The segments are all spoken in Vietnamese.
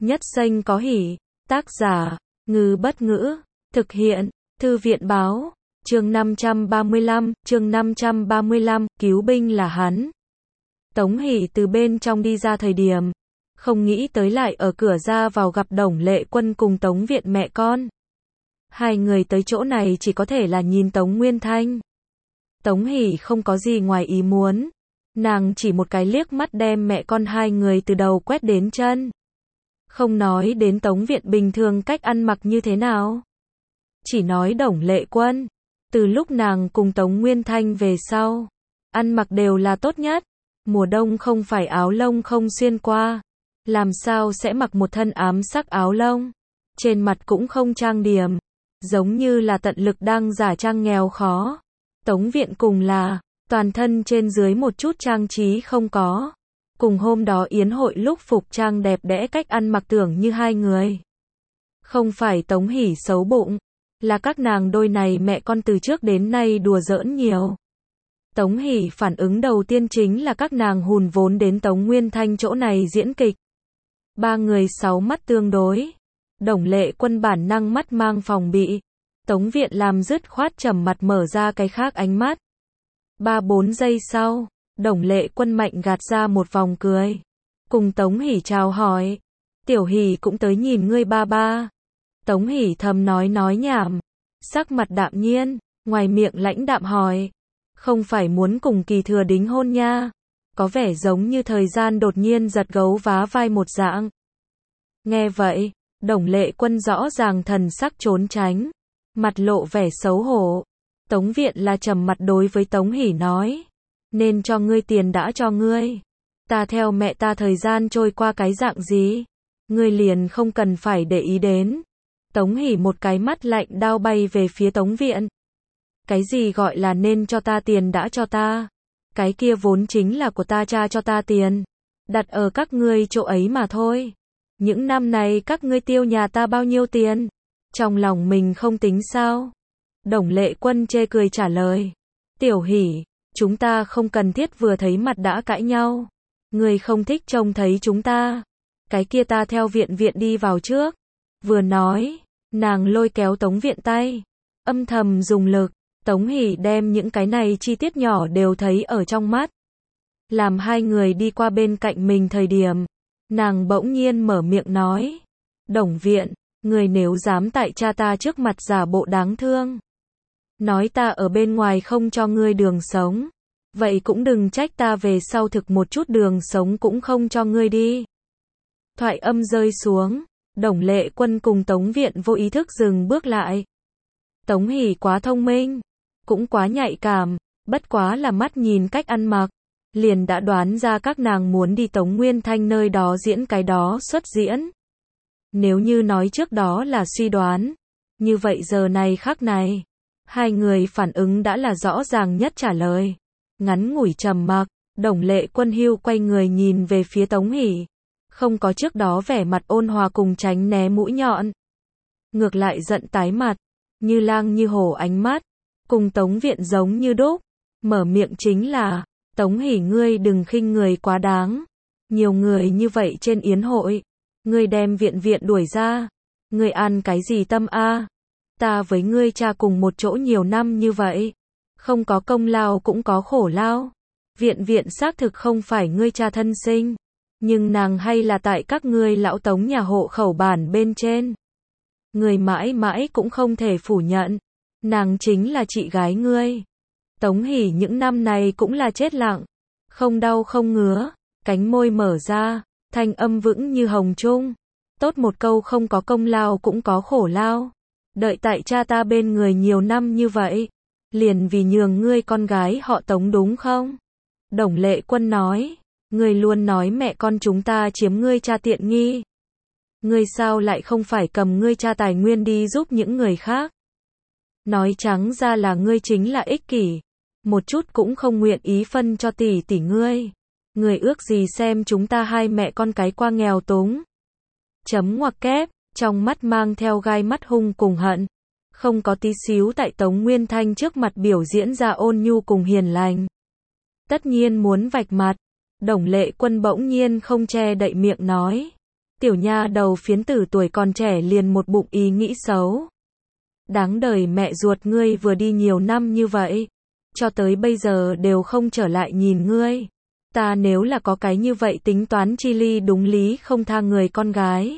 nhất xanh có hỉ. Tác giả, Ngư Bất Ngữ. Thực hiện, Thư viện Báo. Chương 535, cứu binh là hắn. Tống Hỷ từ bên trong đi ra thời điểm, không nghĩ tới lại ở cửa ra vào gặp Đồng Lệ Quân cùng Tống Viện mẹ con. Hai người tới chỗ này chỉ có thể là nhìn Tống Nguyên Thanh. Tống Hỷ không có gì ngoài ý muốn. Nàng chỉ một cái liếc mắt đem mẹ con hai người từ đầu quét đến chân. Không nói đến Tống Viện bình thường cách ăn mặc như thế nào. Chỉ nói Đồng Lệ Quân, từ lúc nàng cùng Tống Nguyên Thanh về sau, ăn mặc đều là tốt nhất. Mùa đông không phải áo lông không xuyên qua, làm sao sẽ mặc một thân ám sắc áo lông. Trên mặt cũng không trang điểm, giống như là tận lực đang giả trang nghèo khó. Tống Viện cùng là, toàn thân trên dưới một chút trang trí không có. Cùng hôm đó yến hội lúc phục trang đẹp đẽ cách ăn mặc tưởng như hai người. Không phải Tống Hỷ xấu bụng, là các nàng đôi này mẹ con từ trước đến nay đùa giỡn nhiều. Tống Hỷ phản ứng đầu tiên chính là các nàng hùn vốn đến Tống Nguyên Thanh chỗ này diễn kịch. Ba người sáu mắt tương đối. Đồng Lệ Quân bản năng mắt mang phòng bị. Tống Viện làm dứt khoát trầm mặt mở ra cái khác ánh mắt. 3-4 giây sau, Đồng Lệ Quân mạnh gạt ra một vòng cười. Cùng Tống Hỷ chào hỏi. Tiểu Hỷ cũng tới nhìn ngươi ba ba. Tống Hỷ thầm nói nhảm. Sắc mặt đạm nhiên, ngoài miệng lãnh đạm hỏi. Không phải muốn cùng Kỳ Thừa đính hôn nha. Có vẻ giống như thời gian đột nhiên giật gấu vá vai một dạng. Nghe vậy, Đồng Lệ Quân rõ ràng thần sắc trốn tránh. Mặt lộ vẻ xấu hổ. Tống Viện là trầm mặt đối với Tống Hỷ nói. Nên cho ngươi tiền đã cho ngươi. Ta theo mẹ ta thời gian trôi qua cái dạng gì. Ngươi liền không cần phải để ý đến. Tống Hỷ một cái mắt lạnh đao bay về phía Tống Viện. Cái gì gọi là nên cho ta tiền đã cho ta. Cái kia vốn chính là của ta cha cho ta tiền. Đặt ở các ngươi chỗ ấy mà thôi. Những năm này các ngươi tiêu nhà ta bao nhiêu tiền. Trong lòng mình không tính sao. Đồng Lệ Quân chê cười trả lời. Tiểu Hỷ, chúng ta không cần thiết vừa thấy mặt đã cãi nhau. Ngươi không thích trông thấy chúng ta. Cái kia ta theo Viện đi vào trước. Vừa nói, nàng lôi kéo Tống Viện tay. Âm thầm dùng lực. Tống Hỷ đem những cái này chi tiết nhỏ đều thấy ở trong mắt. Làm hai người đi qua bên cạnh mình thời điểm, nàng bỗng nhiên mở miệng nói. Đồng Viện, người nếu dám tại cha ta trước mặt giả bộ đáng thương. Nói ta ở bên ngoài không cho ngươi đường sống. Vậy cũng đừng trách ta về sau thực một chút đường sống cũng không cho ngươi đi. Thoại âm rơi xuống, Đồng Lệ Quân cùng Tống Viện vô ý thức dừng bước lại. Tống Hỷ quá thông minh, cũng quá nhạy cảm, bất quá là mắt nhìn cách ăn mặc, liền đã đoán ra các nàng muốn đi Tống Nguyên Thanh nơi đó diễn cái đó xuất diễn. Nếu như nói trước đó là suy đoán, như vậy giờ này khắc này, hai người phản ứng đã là rõ ràng nhất trả lời. Ngắn ngủi trầm mặc, Đồng Lệ Quân hưu quay người nhìn về phía Tống Hỷ, không có trước đó vẻ mặt ôn hòa cùng tránh né mũi nhọn. Ngược lại giận tái mặt, như lang như hổ ánh mắt, cùng Tống Viện giống như đúc, mở miệng chính là, Tống Hỷ ngươi đừng khinh người quá đáng. Nhiều người như vậy trên yến hội, ngươi đem Viện đuổi ra, ngươi ăn cái gì tâm a? Ta với ngươi cha cùng một chỗ nhiều năm như vậy, không có công lao cũng có khổ lao. Viện xác thực không phải ngươi cha thân sinh, nhưng nàng hay là tại các ngươi lão Tống nhà hộ khẩu bản bên trên. Người mãi mãi cũng không thể phủ nhận, nàng chính là chị gái ngươi. Tống Hỷ những năm này cũng là chết lặng, không đau không ngứa, cánh môi mở ra, thanh âm vững như hồng trung. Tốt một câu không có công lao cũng có khổ lao. Đợi tại cha ta bên người nhiều năm như vậy, liền vì nhường ngươi con gái họ Tống đúng không? Đồng Lệ Quân nói, ngươi luôn nói mẹ con chúng ta chiếm ngươi cha tiện nghi. Ngươi sao lại không phải cầm ngươi cha tài nguyên đi giúp những người khác? Nói trắng ra là ngươi chính là ích kỷ, một chút cũng không nguyện ý phân cho tỷ tỷ ngươi. Ngươi ước gì xem chúng ta hai mẹ con cái qua nghèo túng. Chấm ngoặc kép, trong mắt mang theo gai mắt hung cùng hận, không có tí xíu tại Tống Nguyên Thanh trước mặt biểu diễn ra ôn nhu cùng hiền lành. Tất nhiên muốn vạch mặt, Đồng Lệ Quân bỗng nhiên không che đậy miệng nói. Tiểu nha đầu phiến tử tuổi còn trẻ liền một bụng ý nghĩ xấu. Đáng đời mẹ ruột ngươi vừa đi nhiều năm như vậy, cho tới bây giờ đều không trở lại nhìn ngươi. Ta nếu là có cái như vậy tính toán chi ly đúng lý không tha người con gái,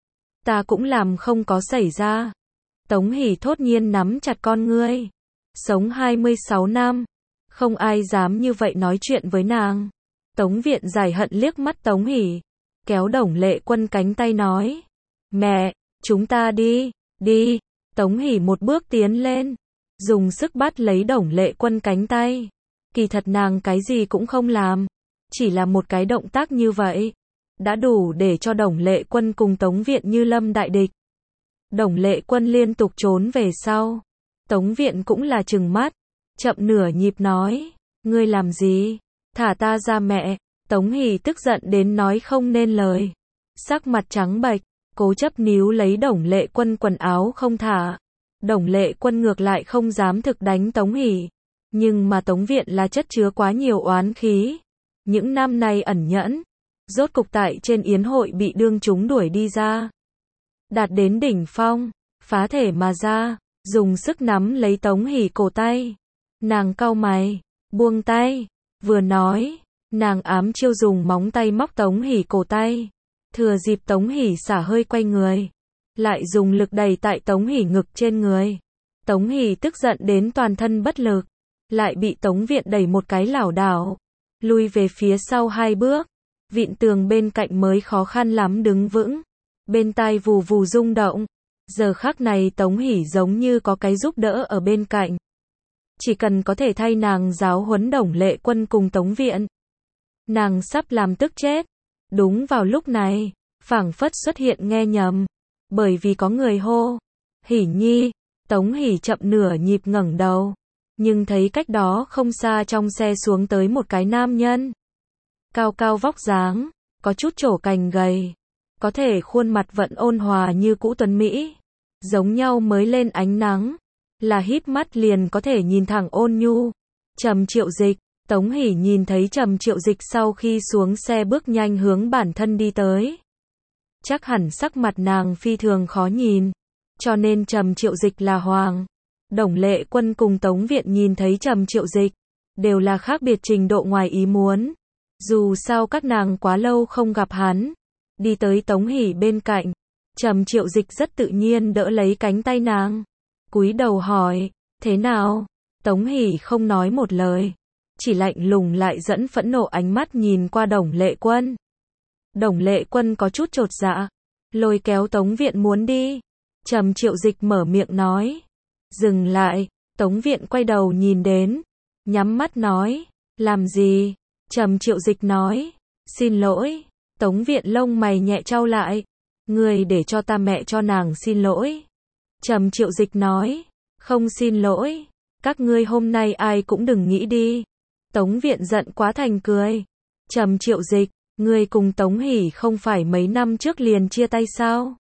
ta cũng làm không có xảy ra. Tống Hỷ thốt nhiên nắm chặt con ngươi. Sống 26 năm, không ai dám như vậy nói chuyện với nàng. Tống Viện giải hận liếc mắt Tống Hỷ, kéo Đồng Lệ Quân cánh tay nói, mẹ, chúng ta đi, đi. Tống Hỷ một bước tiến lên, dùng sức bắt lấy Đồng Lệ Quân cánh tay. Kỳ thật nàng cái gì cũng không làm, chỉ là một cái động tác như vậy, đã đủ để cho Đồng Lệ Quân cùng Tống Viện như lâm đại địch. Đồng Lệ Quân liên tục trốn về sau. Tống Viện cũng là trừng mắt, chậm nửa nhịp nói, ngươi làm gì? Thả ta ra mẹ. Tống Hỷ tức giận đến nói không nên lời. Sắc mặt trắng bệch, cố chấp níu lấy Đồng Lệ Quân quần áo không thả. Đồng Lệ Quân ngược lại không dám thực đánh Tống Hỷ. Nhưng mà Tống Viện là chất chứa quá nhiều oán khí. Những năm nay ẩn nhẫn, rốt cục tại trên yến hội bị đương chúng đuổi đi ra. Đạt đến đỉnh phong, phá thể mà ra, dùng sức nắm lấy Tống Hỷ cổ tay. Nàng cau mày, buông tay, vừa nói, nàng ám chiêu dùng móng tay móc Tống Hỷ cổ tay. Thừa dịp Tống Hỷ xả hơi quay người, lại dùng lực đẩy tại Tống Hỷ ngực trên người. Tống Hỷ tức giận đến toàn thân bất lực, lại bị Tống Viện đẩy một cái lảo đảo, lui về phía sau 2 bước, vịn tường bên cạnh mới khó khăn lắm đứng vững. Bên tai vù vù rung động. Giờ khắc này Tống Hỷ giống như có cái giúp đỡ ở bên cạnh. Chỉ cần có thể thay nàng giáo huấn Đồng Lệ Quân cùng Tống Viện, nàng sắp làm tức chết. Đúng vào lúc này, phảng phất xuất hiện nghe nhầm, bởi vì có người hô, Hỷ Nhi. Tống Hỷ chậm nửa nhịp ngẩng đầu, nhưng thấy cách đó không xa trong xe xuống tới một cái nam nhân. Cao cao vóc dáng, có chút trổ cành gầy, có thể khuôn mặt vẫn ôn hòa như cũ tuấn mỹ, giống nhau mới lên ánh nắng, là híp mắt liền có thể nhìn thẳng ôn nhu. Trầm Triệu Dịch. Tống Hỷ nhìn thấy Trầm Triệu Dịch sau khi xuống xe bước nhanh hướng bản thân đi tới. Chắc hẳn sắc mặt nàng phi thường khó nhìn, cho nên Trầm Triệu Dịch là hoàng. Đồng Lệ Quân cùng Tống Viện nhìn thấy Trầm Triệu Dịch, đều là khác biệt trình độ ngoài ý muốn. Dù sao các nàng quá lâu không gặp hắn. Đi tới Tống Hỷ bên cạnh, Trầm Triệu Dịch rất tự nhiên đỡ lấy cánh tay nàng, cúi đầu hỏi, thế nào? Tống Hỷ không nói một lời, chỉ lạnh lùng lại dẫn phẫn nộ ánh mắt nhìn qua Đồng Lệ Quân. Đồng Lệ Quân có chút chột dạ, lôi kéo Tống Viện muốn đi. Trầm Triệu Dịch mở miệng nói, dừng lại. Tống Viện quay đầu nhìn đến, nhắm mắt nói, làm gì? Trầm Triệu Dịch nói, xin lỗi. Tống Viện lông mày nhẹ chau lại, người để cho ta mẹ cho nàng xin lỗi. Trầm Triệu Dịch nói, không xin lỗi, các ngươi hôm nay ai cũng đừng nghĩ đi. Tống Viện giận quá thành cười. Trầm Triệu Dịch, ngươi cùng Tống Hỷ không phải mấy năm trước liền chia tay sao?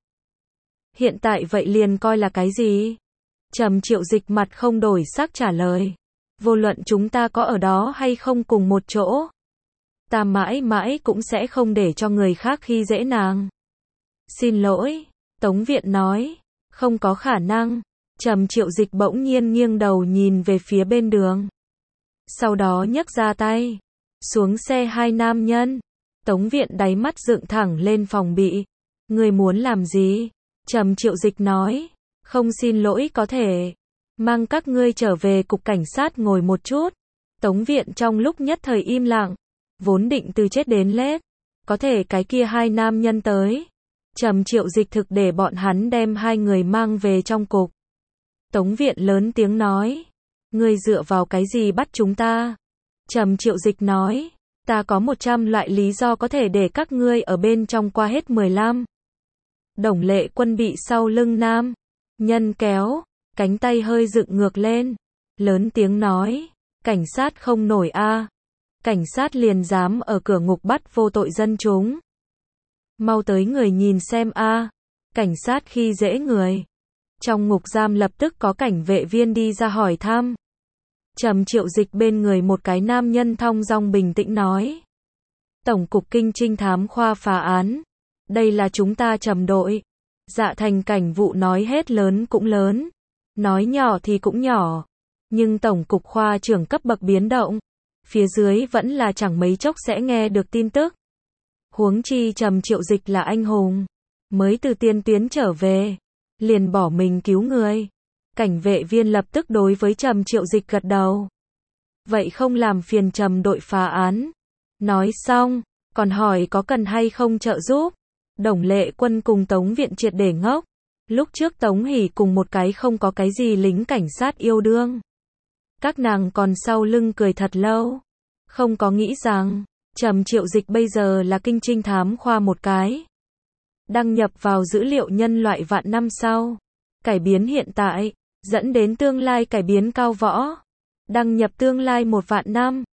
Hiện tại vậy liền coi là cái gì? Trầm Triệu Dịch mặt không đổi sắc trả lời, vô luận chúng ta có ở đó hay không cùng một chỗ, ta mãi mãi cũng sẽ không để cho người khác khi dễ nàng. Xin lỗi. Tống Viện nói, không có khả năng. Trầm Triệu Dịch bỗng nhiên nghiêng đầu nhìn về phía bên đường, sau đó nhấc ra tay. Xuống xe 2 nam nhân. Tống Viện đáy mắt dựng thẳng lên phòng bị. Người muốn làm gì? Trầm Triệu Dịch nói, không xin lỗi có thể mang các ngươi trở về cục cảnh sát ngồi một chút. Tống Viện trong lúc nhất thời im lặng, vốn định từ chết đến lết, có thể cái kia 2 nam nhân tới, Trầm Triệu Dịch thực để bọn hắn đem 2 người mang về trong cục. Tống Viện lớn tiếng nói, ngươi dựa vào cái gì bắt chúng ta? Trầm Triệu Dịch nói, ta có 100 loại lý do có thể để các ngươi ở bên trong qua hết 15. Đồng Lệ Quân bị sau lưng nam nhân kéo, cánh tay hơi dựng ngược lên, lớn tiếng nói, cảnh sát không nổi a. Cảnh sát liền dám ở cửa ngục bắt vô tội dân chúng. Mau tới người nhìn xem a. Cảnh sát khi dễ người. Trong ngục giam lập tức có cảnh vệ viên đi ra hỏi thăm. Trầm Triệu Dịch bên người một cái nam nhân thong dong bình tĩnh nói, Tổng cục Kinh Trinh Thám khoa phá án, Đây là chúng ta Trầm đội. Dạ Thành Cảnh vụ nói hết lớn cũng lớn, nói nhỏ thì cũng nhỏ. Nhưng Tổng cục khoa trưởng cấp bậc biến động, phía dưới vẫn là chẳng mấy chốc sẽ nghe được tin tức. Huống chi Trầm Triệu Dịch là anh hùng, mới từ tiên tuyến trở về, liền bỏ mình cứu người. Cảnh vệ viên lập tức đối với Trầm Triệu Dịch gật đầu. Vậy không làm phiền Trầm đội phá án. Nói xong, còn hỏi có cần hay không trợ giúp. Đồng Lệ Quân cùng Tống Viện triệt để ngốc. Lúc trước Tống Hỷ cùng một cái không có cái gì lính cảnh sát yêu đương. Các nàng còn sau lưng cười thật lâu. Không có nghĩ rằng, Trầm Triệu Dịch bây giờ là kinh trinh thám khoa một cái. Đăng nhập vào dữ liệu nhân loại vạn năm sau. Cải biến hiện tại, dẫn đến tương lai cải biến cao võ. Đăng nhập tương lai 1 vạn năm.